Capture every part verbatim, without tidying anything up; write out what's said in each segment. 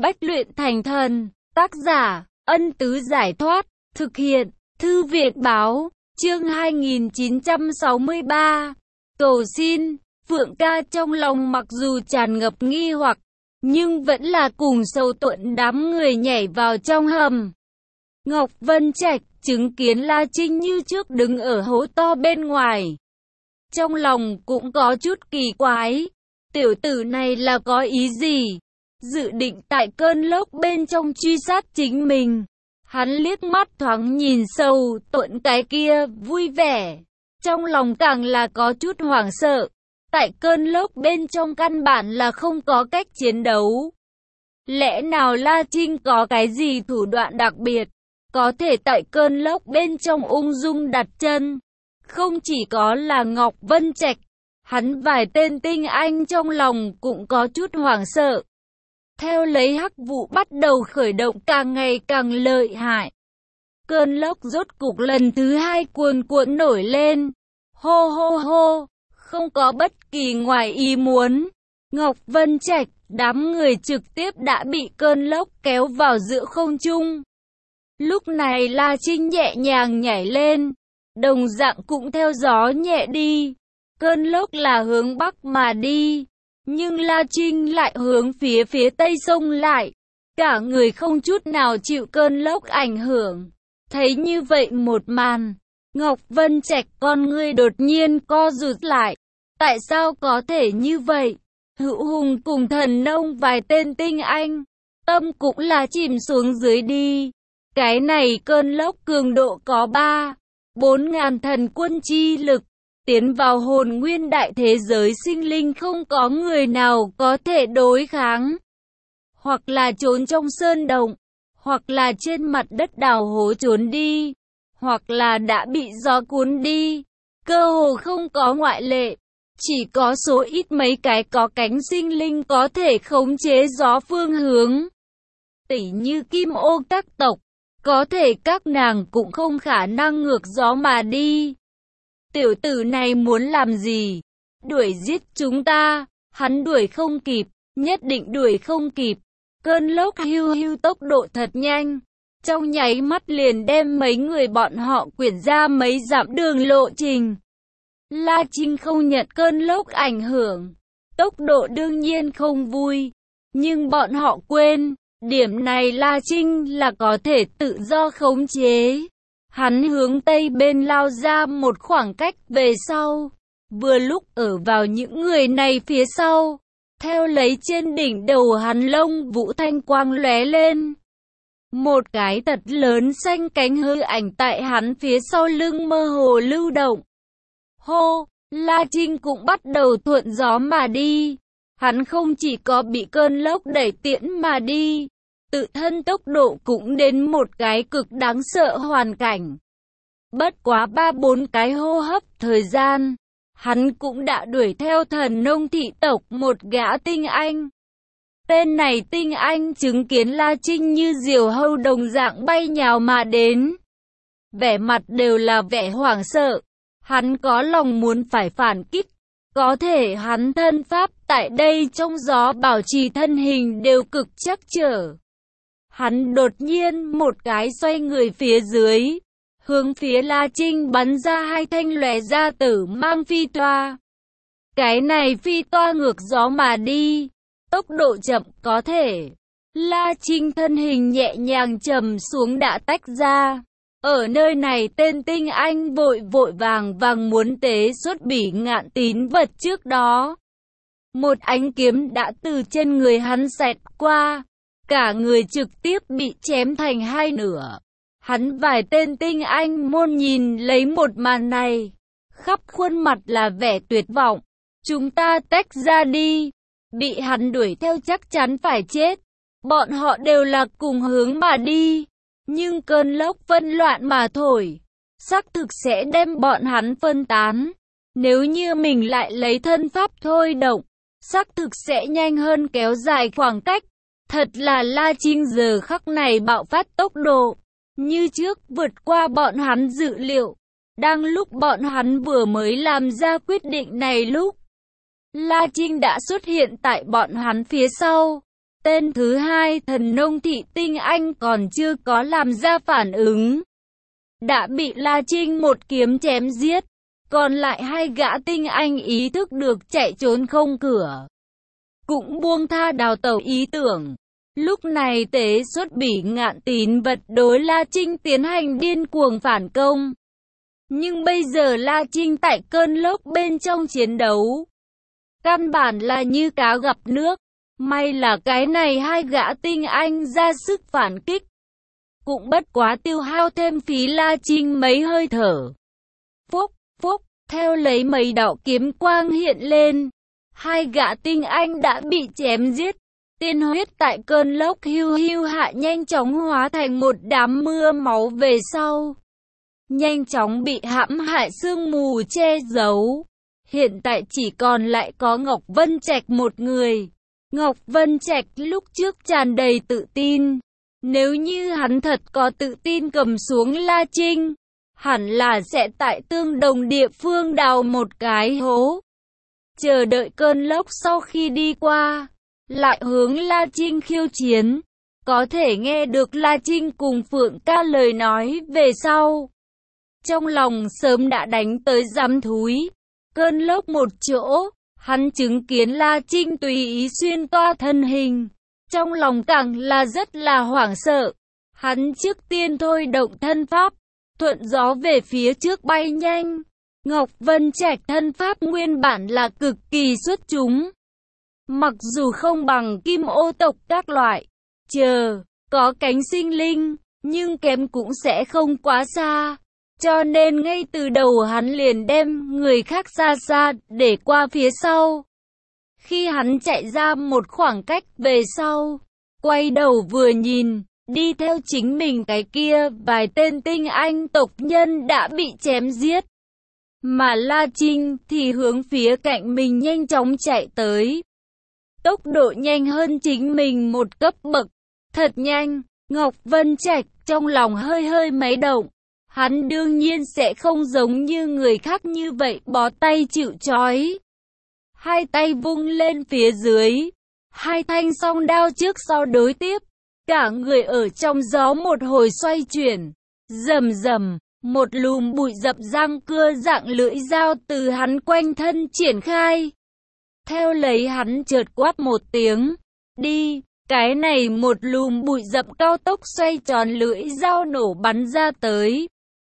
Bách luyện thành thần, tác giả, Ân Tứ Giải Thoát, thực hiện, Thư Viện Báo, chương hai nghìn chín trăm sáu mươi ba. Cầu xin, Phượng ca trong lòng mặc dù tràn ngập nghi hoặc, nhưng vẫn là cùng sâu tuộn đám người nhảy vào trong hầm. Ngọc Vân Trạch chứng kiến La Trinh như trước đứng ở hố to bên ngoài. Trong lòng cũng có chút kỳ quái, tiểu tử này là có ý gì? Dự định tại cơn lốc bên trong truy sát chính mình. Hắn liếc mắt thoáng nhìn sâu tuộn cái kia, vui vẻ. Trong lòng càng là có chút hoảng sợ. Tại cơn lốc bên trong căn bản là không có cách chiến đấu. Lẽ nào La Trinh có cái gì thủ đoạn đặc biệt, có thể tại cơn lốc bên trong ung dung đặt chân? Không chỉ có là Ngọc Vân Trạch, hắn vài tên tinh anh trong lòng cũng có chút hoảng sợ. Theo lấy hắc vụ bắt đầu khởi động càng ngày càng lợi hại. Cơn lốc rốt cục lần thứ hai cuồn cuộn nổi lên. Hô hô hô, không có bất kỳ ngoài ý muốn. Ngọc Vân Trạch, đám người trực tiếp đã bị cơn lốc kéo vào giữa không trung. Lúc này La Trinh nhẹ nhàng nhảy lên, đồng dạng cũng theo gió nhẹ đi. Cơn lốc là hướng bắc mà đi, nhưng La Trinh lại hướng phía phía tây sông lại. Cả người không chút nào chịu cơn lốc ảnh hưởng. Thấy như vậy một màn, Ngọc Vân Trạch con ngươi đột nhiên co rụt lại. Tại sao có thể như vậy? Hữu Hùng cùng Thần Nông vài tên tinh anh, tâm cũng là chìm xuống dưới đi. Cái này cơn lốc cường độ có ba, bốn ngàn thần quân chi lực. Tiến vào hồn nguyên đại thế giới sinh linh không có người nào có thể đối kháng. Hoặc là trốn trong sơn động, hoặc là trên mặt đất đào hố trốn đi, hoặc là đã bị gió cuốn đi. Cơ hồ không có ngoại lệ. Chỉ có số ít mấy cái có cánh sinh linh có thể khống chế gió phương hướng. Tỉ như Kim Ô các tộc, có thể các nàng cũng không khả năng ngược gió mà đi. Tiểu tử này muốn làm gì? Đuổi giết chúng ta? Hắn đuổi không kịp, nhất định đuổi không kịp. Cơn lốc hưu hưu tốc độ thật nhanh, trong nháy mắt liền đem mấy người bọn họ quyển ra mấy dặm đường lộ trình. La Trinh không nhận cơn lốc ảnh hưởng, tốc độ đương nhiên không vui, nhưng bọn họ quên, điểm này La Trinh là có thể tự do khống chế. Hắn hướng tây bên lao ra một khoảng cách về sau, vừa lúc ở vào những người này phía sau, theo lấy trên đỉnh đầu hắn lông vũ thanh quang lóe lên. Một cái thật lớn xanh cánh hư ảnh tại hắn phía sau lưng mơ hồ lưu động. Hô, La Trinh cũng bắt đầu thuận gió mà đi. Hắn không chỉ có bị cơn lốc đẩy tiễn mà đi, tự thân tốc độ cũng đến một cái cực đáng sợ hoàn cảnh. Bất quá ba bốn cái hô hấp thời gian, hắn cũng đã đuổi theo Thần Nông thị tộc một gã tinh anh. Tên này tinh anh chứng kiến La Trinh như diều hâu đồng dạng bay nhào mà đến. Vẻ mặt đều là vẻ hoảng sợ. Hắn có lòng muốn phải phản kích. Có thể hắn thân pháp tại đây trong gió bảo trì thân hình đều cực chắc trở. Hắn đột nhiên một cái xoay người phía dưới, hướng phía La Trinh bắn ra hai thanh lóe ra tử mang phi toa. Cái này phi toa ngược gió mà đi, tốc độ chậm có thể. La Trinh thân hình nhẹ nhàng trầm xuống đã tách ra. Ở nơi này tên tinh anh vội vội vàng vàng muốn tế xuất bỉ ngạn tín vật trước đó. Một ánh kiếm đã từ trên người hắn xẹt qua, cả người trực tiếp bị chém thành hai nửa. Hắn vài tên tinh anh môn nhìn lấy một màn này, khắp khuôn mặt là vẻ tuyệt vọng. Chúng ta tách ra đi, bị hắn đuổi theo chắc chắn phải chết. Bọn họ đều là cùng hướng mà đi, nhưng cơn lốc phân loạn mà thổi, xác thực sẽ đem bọn hắn phân tán. Nếu như mình lại lấy thân pháp thôi động, xác thực sẽ nhanh hơn kéo dài khoảng cách. Thật là La Trinh giờ khắc này bạo phát tốc độ, như trước vượt qua bọn hắn dự liệu. Đang lúc bọn hắn vừa mới làm ra quyết định này lúc, La Trinh đã xuất hiện tại bọn hắn phía sau. Tên thứ hai thần nông thị tinh anh còn chưa có làm ra phản ứng, đã bị La Trinh một kiếm chém giết. Còn lại hai gã tinh anh ý thức được chạy trốn không cửa, cũng buông tha đào tẩu ý tưởng. Lúc này tế xuất Bỉ Ngạn Tín vật đối La Trinh tiến hành điên cuồng phản công. Nhưng bây giờ La Trinh tại cơn lốc bên trong chiến đấu, căn bản là như cá gặp nước. May là cái này hai gã tinh anh ra sức phản kích, cũng bất quá tiêu hao thêm phí La Trinh mấy hơi thở. Phúc, phúc, theo lấy mấy đạo kiếm quang hiện lên, hai gã tinh anh đã bị chém giết. Tiên huyết tại cơn lốc hiu hiu hạ nhanh chóng hóa thành một đám mưa máu về sau, nhanh chóng bị hãm hại sương mù che giấu. Hiện tại chỉ còn lại có Ngọc Vân Trạch một người. Ngọc Vân Trạch lúc trước tràn đầy tự tin, nếu như hắn thật có tự tin cầm xuống La Trinh, hẳn là sẽ tại tương đồng địa phương đào một cái hố, chờ đợi cơn lốc sau khi đi qua, lại hướng La Trinh khiêu chiến. Có thể nghe được La Trinh cùng Phượng Ca lời nói về sau, trong lòng sớm đã đánh tới rắm thúi. Cơn lốc một chỗ, hắn chứng kiến La Trinh tùy ý xuyên toa thân hình, trong lòng càng là rất là hoảng sợ. Hắn trước tiên thôi động thân pháp, thuận gió về phía trước bay nhanh. Ngọc Vân Trạch thân pháp nguyên bản là cực kỳ xuất chúng, mặc dù không bằng kim ô tộc các loại, chờ, có cánh sinh linh, nhưng kém cũng sẽ không quá xa. Cho nên ngay từ đầu hắn liền đem người khác xa xa để qua phía sau. Khi hắn chạy ra một khoảng cách về sau, quay đầu vừa nhìn, đi theo chính mình cái kia vài tên tinh anh tộc nhân đã bị chém giết. Mà La Trinh thì hướng phía cạnh mình nhanh chóng chạy tới. Tốc độ nhanh hơn chính mình một cấp bậc, thật nhanh. Ngọc Vân Trạch trong lòng hơi hơi máy động. Hắn đương nhiên sẽ không giống như người khác như vậy bó tay chịu trói. Hai tay vung lên phía dưới, hai thanh song đao trước sau đối tiếp, cả người ở trong gió một hồi xoay chuyển, rầm rầm, một lùm bụi dập răng cưa dạng lưỡi dao từ hắn quanh thân triển khai. Theo lấy hắn chợt quát một tiếng, đi, cái này một lùm bụi dập cao tốc xoay tròn lưỡi dao nổ bắn ra tới.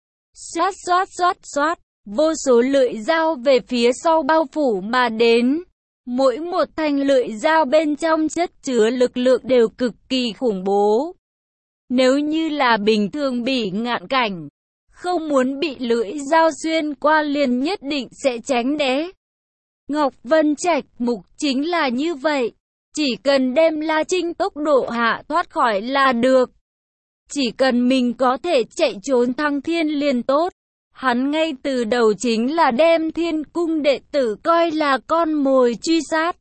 Xoát xoát xoát xoát, vô số lưỡi dao về phía sau bao phủ mà đến. Mỗi một thanh lưỡi dao bên trong chất chứa lực lượng đều cực kỳ khủng bố. Nếu như là bình thường Bỉ Ngạn cảnh, không muốn bị lưỡi dao xuyên qua liền nhất định sẽ tránh né. Ngọc Vân Trạch mục chính là như vậy, chỉ cần đem La Trinh tốc độ hạ thoát khỏi là được. Chỉ cần mình có thể chạy trốn thăng thiên liền tốt. Hắn ngay từ đầu chính là đem Thiên Cung đệ tử coi là con mồi truy sát.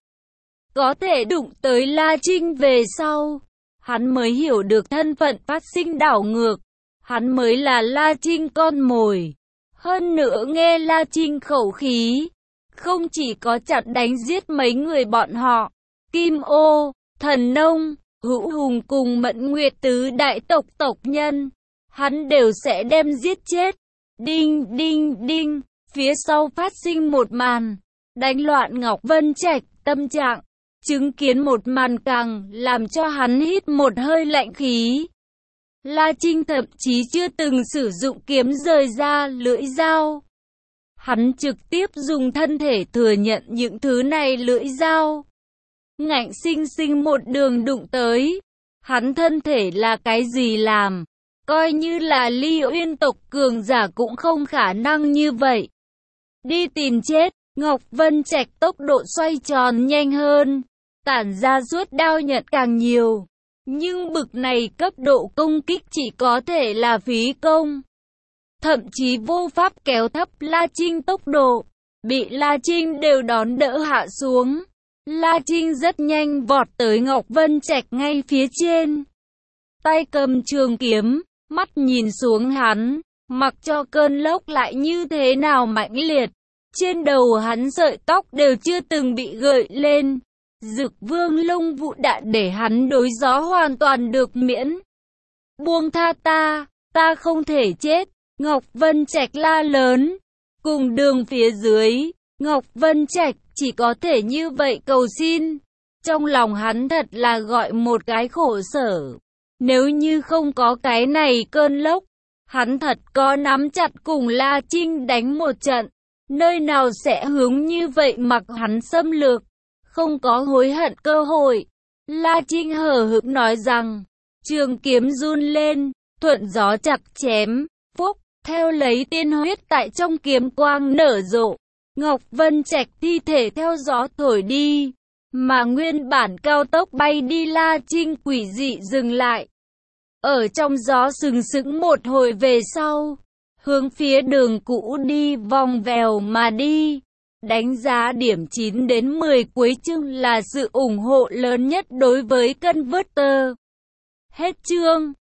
Có thể đụng tới La Trinh về sau, hắn mới hiểu được thân phận phát sinh đảo ngược. Hắn mới là La Trinh con mồi. Hơn nữa nghe La Trinh khẩu khí, không chỉ có chặt đánh giết mấy người bọn họ, Kim Ô, Thần Nông, Hữu Hùng cùng Mẫn Nguyệt tứ đại tộc tộc nhân, hắn đều sẽ đem giết chết. Đinh đinh đinh, phía sau phát sinh một màn, đánh loạn Ngọc Vân Trạch tâm trạng, chứng kiến một màn càng làm cho hắn hít một hơi lạnh khí. La Trinh thậm chí chưa từng sử dụng kiếm rời ra lưỡi dao. Hắn trực tiếp dùng thân thể thừa nhận những thứ này lưỡi dao. Ngạnh sinh sinh một đường đụng tới. Hắn thân thể là cái gì làm? Coi như là Ly Uyên tộc cường giả cũng không khả năng như vậy. Đi tìm chết, Ngọc Vân Trạch tốc độ xoay tròn nhanh hơn, tản ra ruốt đao nhận càng nhiều. Nhưng bực này cấp độ công kích chỉ có thể là phí công. Thậm chí vô pháp kéo thấp La Trinh tốc độ, bị La Trinh đều đón đỡ hạ xuống. La Trinh rất nhanh vọt tới Ngọc Vân Trạch ngay phía trên. Tay cầm trường kiếm, mắt nhìn xuống hắn, mặc cho cơn lốc lại như thế nào mãnh liệt. Trên đầu hắn sợi tóc đều chưa từng bị gợi lên. Dực Vương Lông Vũ đã để hắn đối gió hoàn toàn được miễn. Buông tha ta, ta không thể chết. Ngọc Vân Trạch la lớn. Cùng đường phía dưới, Ngọc Vân Trạch chỉ có thể như vậy cầu xin. Trong lòng hắn thật là gọi một cái khổ sở. Nếu như không có cái này cơn lốc, hắn thật có nắm chặt cùng La Trinh đánh một trận. Nơi nào sẽ hướng như vậy mặc hắn xâm lược, không có hối hận cơ hội. La Trinh hờ hững nói rằng, trường kiếm run lên, thuận gió chặt chém, phúc, theo lấy tiên huyết tại trong kiếm quang nở rộ. Ngọc Vân Trạch thi thể theo gió thổi đi, mà nguyên bản cao tốc bay đi La Trinh quỷ dị dừng lại. Ở trong gió sừng sững một hồi về sau, hướng phía đường cũ đi vòng vèo mà đi. Đánh giá điểm chín đến mười cuối chương là sự ủng hộ lớn nhất đối với Converter. Hết chương.